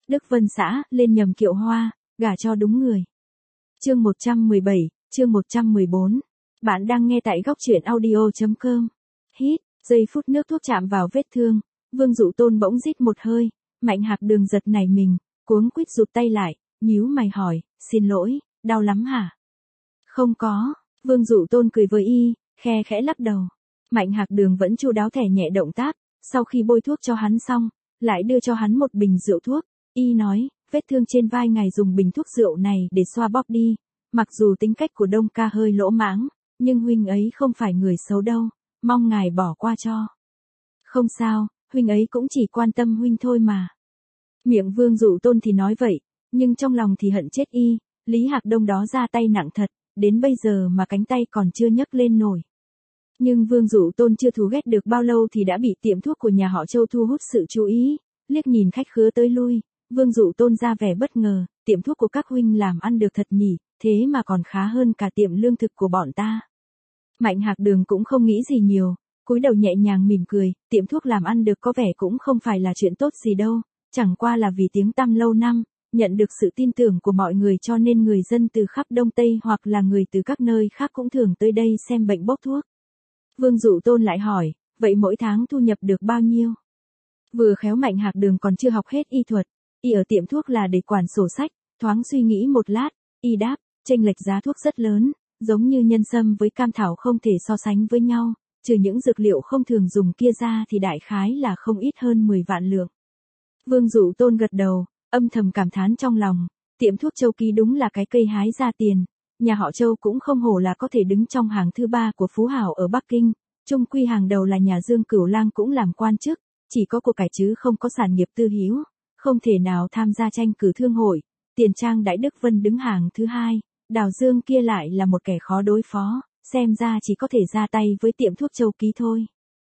Đức Vân xã, lên nhầm kiệu hoa, gả cho đúng người. Chương 117, chương 114. Bạn đang nghe tại góc truyện audio.com. Hít, giây phút nước thuốc chạm vào vết thương, Vương Dụ Tôn bỗng rít một hơi, Mạnh Hạc Đường giật nảy mình, cuống quýt rụt tay lại, nhíu mày hỏi, xin lỗi, đau lắm hả? Không có, Vương Dụ Tôn cười với y, khe khẽ lắc đầu. Mạnh Hạc Đường vẫn chu đáo thẻ nhẹ động tác, sau khi bôi thuốc cho hắn xong, lại đưa cho hắn một bình rượu thuốc. Y nói, vết thương trên vai ngài dùng bình thuốc rượu này để xoa bóp đi. Mặc dù tính cách của Đông ca hơi lỗ mãng, nhưng huynh ấy không phải người xấu đâu, mong ngài bỏ qua cho. Không sao, huynh ấy cũng chỉ quan tâm huynh thôi mà. Miệng Vương Dụ Tôn thì nói vậy, nhưng trong lòng thì hận chết y, Lý Hạc Đông đó ra tay nặng thật, đến bây giờ mà cánh tay còn chưa nhấc lên nổi. Nhưng Vương Dụ Tôn chưa thù ghét được bao lâu thì đã bị tiệm thuốc của nhà họ Châu thu hút sự chú ý, liếc nhìn khách khứa tới lui, Vương Dụ Tôn ra vẻ bất ngờ, tiệm thuốc của các huynh làm ăn được thật nhỉ, thế mà còn khá hơn cả tiệm lương thực của bọn ta. Mạnh Hạc Đường cũng không nghĩ gì nhiều, cúi đầu nhẹ nhàng mỉm cười, tiệm thuốc làm ăn được có vẻ cũng không phải là chuyện tốt gì đâu, chẳng qua là vì tiếng tăm lâu năm, nhận được sự tin tưởng của mọi người cho nên người dân từ khắp Đông Tây hoặc là người từ các nơi khác cũng thường tới đây xem bệnh bốc thuốc. Vương Dụ Tôn lại hỏi, vậy mỗi tháng thu nhập được bao nhiêu? Vừa khéo Mạnh Hạc Đường còn chưa học hết y thuật, y ở tiệm thuốc là để quản sổ sách, thoáng suy nghĩ một lát, y đáp, chênh lệch giá thuốc rất lớn, giống như nhân sâm với cam thảo không thể so sánh với nhau, trừ những dược liệu không thường dùng kia ra thì đại khái là không ít hơn 10 vạn lượng. Vương Dụ Tôn gật đầu, âm thầm cảm thán trong lòng, tiệm thuốc Châu Ký đúng là cái cây hái ra tiền, nhà họ Châu cũng không hổ là có thể đứng trong hàng thứ 3 của phú hào ở Bắc Kinh, chung quy hàng đầu là nhà Dương Cửu Lang cũng làm quan chức, chỉ có của cải chứ không có sản nghiệp tư hữu, không thể nào tham gia tranh cử thương hội, Tiền Trang Đại Đức Vân đứng hàng thứ 2, Đào Dương kia lại là một kẻ khó đối phó, xem ra chỉ có thể ra tay với tiệm thuốc Châu Ký thôi.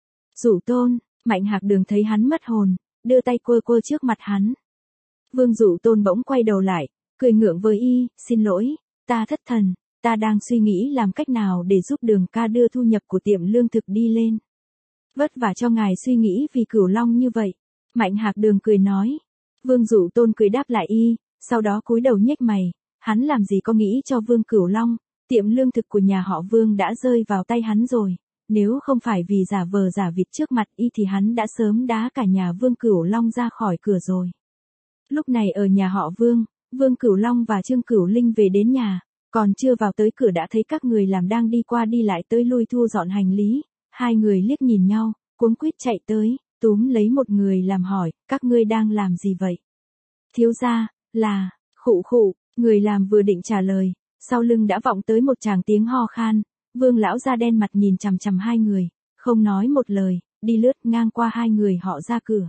Dụ Tôn, Mạnh Hạc Đường thấy hắn mất hồn, đưa tay quơ quơ trước mặt hắn. Vương Dụ Tôn bỗng quay đầu lại, cười ngượng với y, xin lỗi, ta thất thần, ta đang suy nghĩ làm cách nào để giúp Đường ca đưa thu nhập của tiệm lương thực đi lên. Vất vả cho ngài suy nghĩ vì Cửu Long như vậy. Mạnh Hạc Đường cười nói. Vương Dụ Tôn cười đáp lại y, sau đó cúi đầu nhếch mày, hắn làm gì có nghĩ cho Vương Cửu Long, tiệm lương thực của nhà họ Vương đã rơi vào tay hắn rồi, nếu không phải vì giả vờ giả vịt trước mặt y thì hắn đã sớm đá cả nhà Vương Cửu Long ra khỏi cửa rồi. Lúc này ở nhà họ Vương, Vương Cửu Long và Trương Cửu Linh về đến nhà, còn chưa vào tới cửa đã thấy các người làm đang đi qua đi lại tới lui thu dọn hành lý, hai người liếc nhìn nhau, cuống quýt chạy tới, túm lấy một người làm hỏi, các ngươi đang làm gì vậy? Thiếu gia, là, khụ khụ, người làm vừa định trả lời, sau lưng đã vọng tới một tràng tiếng ho khan, Vương lão da đen mặt nhìn chằm chằm hai người, không nói một lời, đi lướt ngang qua hai người họ ra cửa.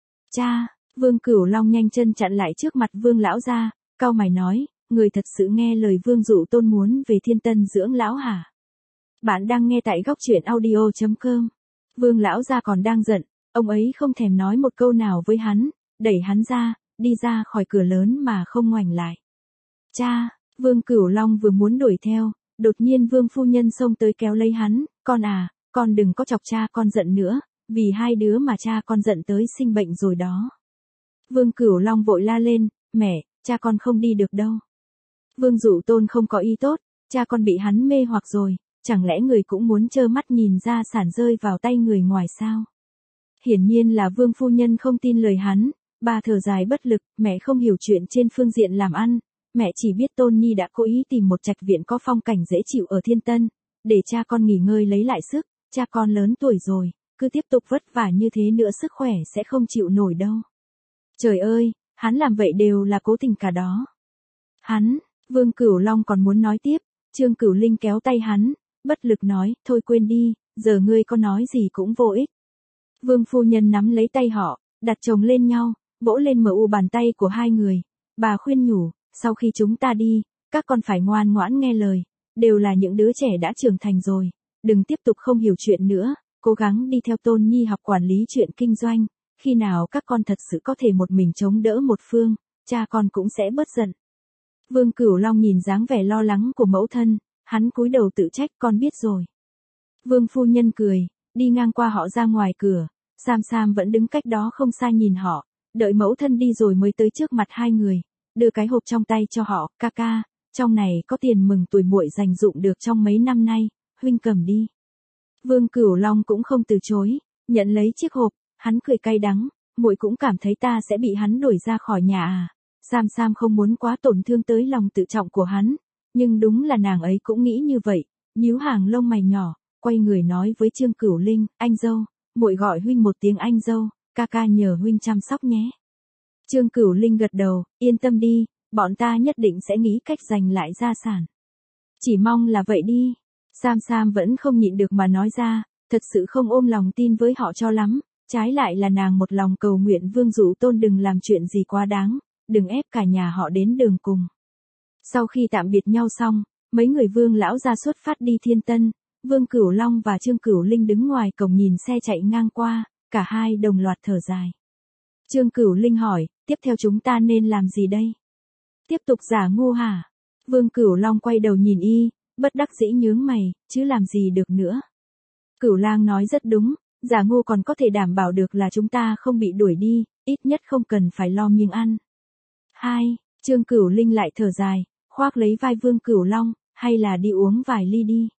Cha, Vương Cửu Long nhanh chân chặn lại trước mặt Vương lão gia, cau mày nói, người thật sự nghe lời Vương Dụ Tôn muốn về Thiên Tân dưỡng lão hả? Bạn đang nghe tại góc truyện audio.com. Vương lão gia còn đang giận, ông ấy không thèm nói một câu nào với hắn, đẩy hắn ra, đi ra khỏi cửa lớn mà không ngoảnh lại. Cha, Vương Cửu Long vừa muốn đuổi theo, đột nhiên Vương phu nhân xông tới kéo lấy hắn, con à, con đừng có chọc cha con giận nữa, vì hai đứa mà cha con giận tới sinh bệnh rồi đó. Vương Cửu Long vội la lên, mẹ, cha con không đi được đâu. Vương Dụ Tôn không có ý tốt, cha con bị hắn mê hoặc rồi, chẳng lẽ người cũng muốn trơ mắt nhìn gia sản rơi vào tay người ngoài sao? Hiển nhiên là Vương phu nhân không tin lời hắn, bà thở dài bất lực, mẹ không hiểu chuyện trên phương diện làm ăn, mẹ chỉ biết Tôn Nhi đã cố ý tìm một trạch viện có phong cảnh dễ chịu ở Thiên Tân, để cha con nghỉ ngơi lấy lại sức, cha con lớn tuổi rồi, cứ tiếp tục vất vả như thế nữa sức khỏe sẽ không chịu nổi đâu. Trời ơi, hắn làm vậy đều là cố tình cả đó. Hắn, Vương Cửu Long còn muốn nói tiếp, Trương Cửu Linh kéo tay hắn, bất lực nói, thôi quên đi, giờ ngươi có nói gì cũng vô ích. Vương phu nhân nắm lấy tay họ, đặt chồng lên nhau, vỗ lên mu bàn tay của hai người, bà khuyên nhủ, sau khi chúng ta đi, các con phải ngoan ngoãn nghe lời, đều là những đứa trẻ đã trưởng thành rồi, đừng tiếp tục không hiểu chuyện nữa, cố gắng đi theo Tôn Nhi học quản lý chuyện kinh doanh, khi nào các con thật sự có thể một mình chống đỡ một phương, cha con cũng sẽ bớt giận. Vương Cửu Long nhìn dáng vẻ lo lắng của mẫu thân, hắn cúi đầu tự trách, con biết rồi. Vương phu nhân cười, đi ngang qua họ ra ngoài cửa, Sam Sam vẫn đứng cách đó không xa nhìn họ, Đợi mẫu thân đi rồi mới tới trước mặt hai người, đưa cái hộp trong tay cho họ, ca ca, trong này có tiền mừng tuổi muội dành dụm được trong mấy năm nay, huynh cầm đi. Vương Cửu Long cũng không từ chối, nhận lấy chiếc hộp, hắn cười cay đắng, muội cũng cảm thấy ta sẽ bị hắn đuổi ra khỏi nhà à. Sam Sam không muốn quá tổn thương tới lòng tự trọng của hắn, nhưng đúng là nàng ấy cũng nghĩ như vậy, nhíu hàng lông mày nhỏ, quay người nói với Trương Cửu Linh, anh dâu, muội gọi huynh một tiếng anh dâu, ca ca nhờ huynh chăm sóc nhé. Trương Cửu Linh gật đầu, yên tâm đi, bọn ta nhất định sẽ nghĩ cách giành lại gia sản. Chỉ mong là vậy đi. Sam Sam vẫn không nhịn được mà nói ra, thật sự không ôm lòng tin với họ cho lắm, trái lại là nàng một lòng cầu nguyện Vương Dụ Tôn đừng làm chuyện gì quá đáng, đừng ép cả nhà họ đến đường cùng. Sau khi tạm biệt nhau xong, mấy người Vương lão ra xuất phát đi Thiên Tân, Vương Cửu Long và Trương Cửu Linh đứng ngoài cổng nhìn xe chạy ngang qua, cả hai đồng loạt thở dài. Trương Cửu Linh hỏi, tiếp theo chúng ta nên làm gì đây? Tiếp tục giả ngu hả? Vương Cửu Long quay đầu nhìn y, bất đắc dĩ nhướng mày, chứ làm gì được nữa. Cửu Lang nói rất đúng, giả ngu còn có thể đảm bảo được là chúng ta không bị đuổi đi, ít nhất không cần phải lo miếng ăn. Trương Cửu Linh lại thở dài, khoác lấy vai Vương Cửu Long, hay là đi uống vài ly đi.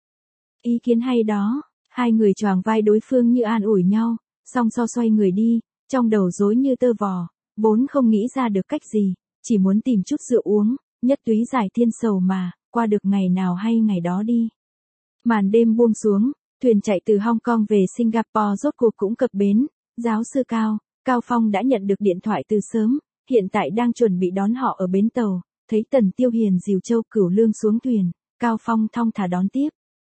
Ý kiến hay đó, hai người choàng vai đối phương như an ủi nhau, song so xoay người đi, trong đầu rối như tơ vò, vốn không nghĩ ra được cách gì, chỉ muốn tìm chút rượu uống, nhất túy giải thiên sầu mà, qua được ngày nào hay ngày đó đi. Màn đêm buông xuống, thuyền chạy từ Hong Kong về Singapore rốt cuộc cũng cập bến, giáo sư Cao Phong đã nhận được điện thoại từ sớm, hiện tại đang chuẩn bị đón họ ở bến tàu, thấy Tần Tiêu Hiền dìu Châu Cửu Lương xuống thuyền, Cao Phong thong thả đón tiếp.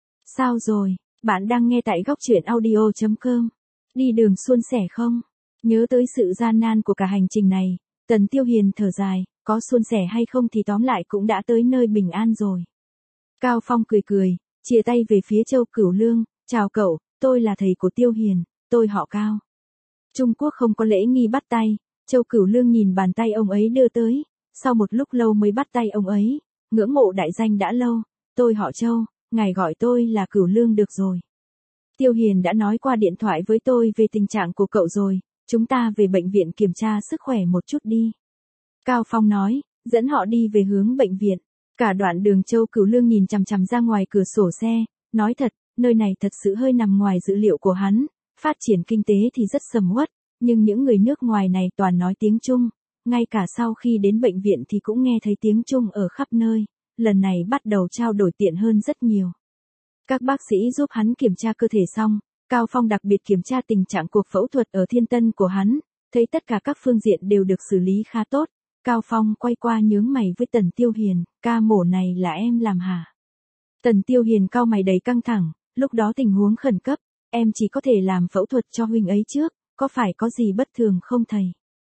Sao rồi, bạn đang nghe tại góc truyện audio.com, đi đường suôn sẻ không? Nhớ tới sự gian nan của cả hành trình này, Tần Tiêu Hiền thở dài, có suôn sẻ hay không thì tóm lại cũng đã tới nơi bình an rồi. Cao Phong cười, chia tay về phía Châu Cửu Lương, chào cậu, tôi là thầy của Tiêu Hiền, tôi họ Cao. Trung Quốc không có lễ nghi bắt tay, Châu Cửu Lương nhìn bàn tay ông ấy đưa tới, sau một lúc lâu mới bắt tay ông ấy, ngưỡng mộ đại danh đã lâu, tôi họ Châu, ngài gọi tôi là Cửu Lương được rồi. Tiêu Hiền đã nói qua điện thoại với tôi về tình trạng của cậu rồi, chúng ta về bệnh viện kiểm tra sức khỏe một chút đi. Cao Phong nói, dẫn họ đi về hướng bệnh viện. Cả đoạn đường Châu Cửu Lương nhìn chằm chằm ra ngoài cửa sổ xe, nói thật, nơi này thật sự hơi nằm ngoài dự liệu của hắn, phát triển kinh tế thì rất sầm uất, nhưng những người nước ngoài này toàn nói tiếng Trung, ngay cả sau khi đến bệnh viện thì cũng nghe thấy tiếng Trung ở khắp nơi, lần này bắt đầu trao đổi tiện hơn rất nhiều. Các bác sĩ giúp hắn kiểm tra cơ thể xong, Cao Phong đặc biệt kiểm tra tình trạng cuộc phẫu thuật ở Thiên Tân của hắn, thấy tất cả các phương diện đều được xử lý khá tốt. Cao Phong quay qua nhướng mày với Tần Tiêu Hiền, ca mổ này là em làm hả? Tần Tiêu Hiền cau mày đầy căng thẳng, lúc đó tình huống khẩn cấp, em chỉ có thể làm phẫu thuật cho huynh ấy trước, có phải có gì bất thường không thầy?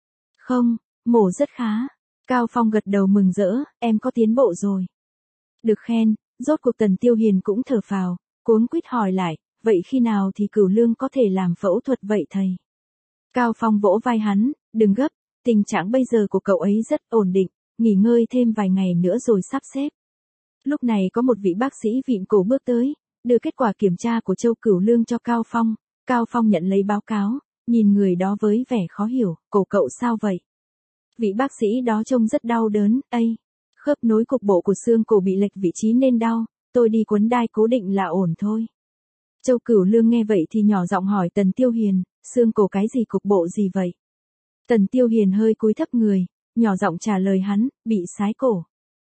Không, mổ rất khá. Cao Phong gật đầu mừng rỡ, em có tiến bộ rồi. Được khen, rốt cuộc Tần Tiêu Hiền cũng thở phào, cuống quýt hỏi lại, vậy khi nào thì Cửu Lương có thể làm phẫu thuật vậy thầy? Cao Phong vỗ vai hắn, đừng gấp, tình trạng bây giờ của cậu ấy rất ổn định, nghỉ ngơi thêm vài ngày nữa rồi sắp xếp. Lúc này có một vị bác sĩ vịn cổ bước tới, đưa kết quả kiểm tra của Châu Cửu Lương cho Cao Phong. Cao Phong nhận lấy báo cáo, nhìn người đó với vẻ khó hiểu, cổ cậu sao vậy? Vị bác sĩ đó trông rất đau đớn, khớp nối cục bộ của xương cổ bị lệch vị trí nên đau, tôi đi quấn đai cố định là ổn thôi. Châu Cửu Lương nghe vậy thì nhỏ giọng hỏi Tần Tiêu Hiền, xương cổ cái gì cục bộ gì vậy? Tần Tiêu Hiền hơi cúi thấp người, nhỏ giọng trả lời hắn, bị sái cổ.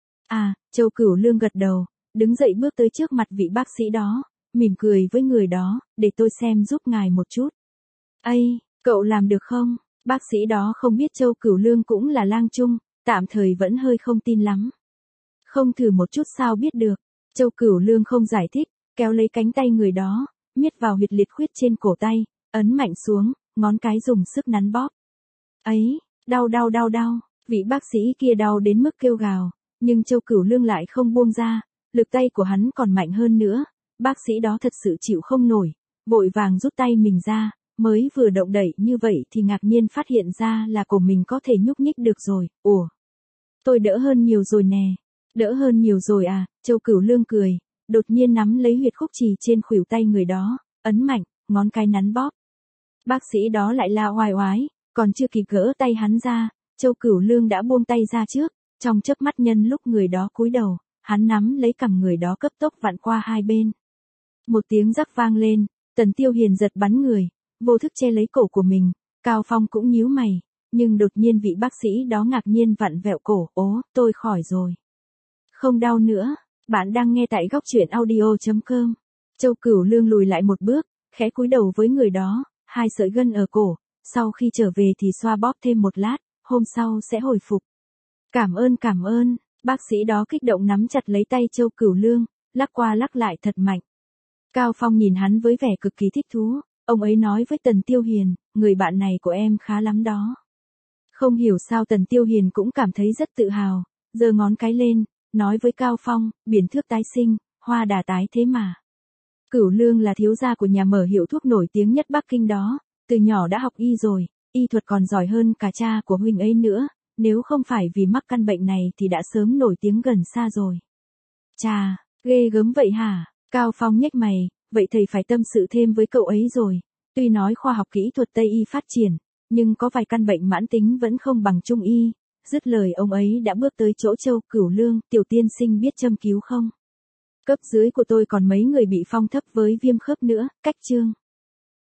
Châu Cửu Lương gật đầu, đứng dậy bước tới trước mặt vị bác sĩ đó, mỉm cười với người đó, để tôi xem giúp ngài một chút. Cậu làm được không? Bác sĩ đó không biết Châu Cửu Lương cũng là lang trung, tạm thời vẫn hơi không tin lắm. Không thử một chút sao biết được. Châu Cửu Lương không giải thích, kéo lấy cánh tay người đó, miết vào huyệt liệt khuyết trên cổ tay, ấn mạnh xuống, ngón cái dùng sức nắn bóp. Đau, vị bác sĩ kia đau đến mức kêu gào, nhưng Châu Cửu Lương lại không buông ra, lực tay của hắn còn mạnh hơn nữa, bác sĩ đó thật sự chịu không nổi, vội vàng rút tay mình ra, mới vừa động đẩy như vậy thì ngạc nhiên phát hiện ra là cổ mình có thể nhúc nhích được rồi, tôi đỡ hơn nhiều rồi nè, đỡ hơn nhiều rồi à, Châu Cửu Lương cười, đột nhiên nắm lấy huyệt khúc chì trên khuỷu tay người đó, ấn mạnh, ngón cái nắn bóp. Bác sĩ đó lại la oai oái, Còn chưa kịp gỡ tay hắn ra, Châu Cửu Lương đã buông tay ra trước, trong chớp mắt nhân lúc người đó cúi đầu, hắn nắm lấy cằm người đó cấp tốc vặn qua hai bên. Một tiếng rắc vang lên, Tần Tiêu Hiền giật bắn người, vô thức che lấy cổ của mình, Cao Phong cũng nhíu mày, nhưng đột nhiên vị bác sĩ đó ngạc nhiên vặn vẹo cổ, ố, tôi khỏi rồi. Không đau nữa, bạn đang nghe tại góc truyện audio.com. Châu Cửu Lương lùi lại một bước, khẽ cúi đầu với người đó, hai sợi gân ở cổ, sau khi trở về thì xoa bóp thêm một lát, hôm sau sẽ hồi phục. Cảm ơn, bác sĩ đó kích động nắm chặt lấy tay Châu Cửu Lương, lắc qua lắc lại thật mạnh. Cao Phong nhìn hắn với vẻ cực kỳ thích thú, ông ấy nói với Tần Tiêu Hiền, người bạn này của em khá lắm đó. Không hiểu sao Tần Tiêu Hiền cũng cảm thấy rất tự hào, giơ ngón cái lên, nói với Cao Phong, biển thước tái sinh, hoa đà tái thế mà. Cửu Lương là thiếu gia của nhà mở hiệu thuốc nổi tiếng nhất Bắc Kinh đó, từ nhỏ đã học y rồi, y thuật còn giỏi hơn cả cha của huynh ấy nữa, nếu không phải vì mắc căn bệnh này thì đã sớm nổi tiếng gần xa rồi. Chà, ghê gớm vậy hả? Cao Phong nhếch mày, vậy thầy phải tâm sự thêm với cậu ấy rồi. Tuy nói khoa học kỹ thuật Tây y phát triển, nhưng có vài căn bệnh mãn tính vẫn không bằng Trung y. Dứt lời ông ấy đã bước tới chỗ Châu Cửu Lương, tiểu tiên sinh biết châm cứu không? Cấp dưới của tôi còn mấy người bị phong thấp với viêm khớp nữa, cách chương.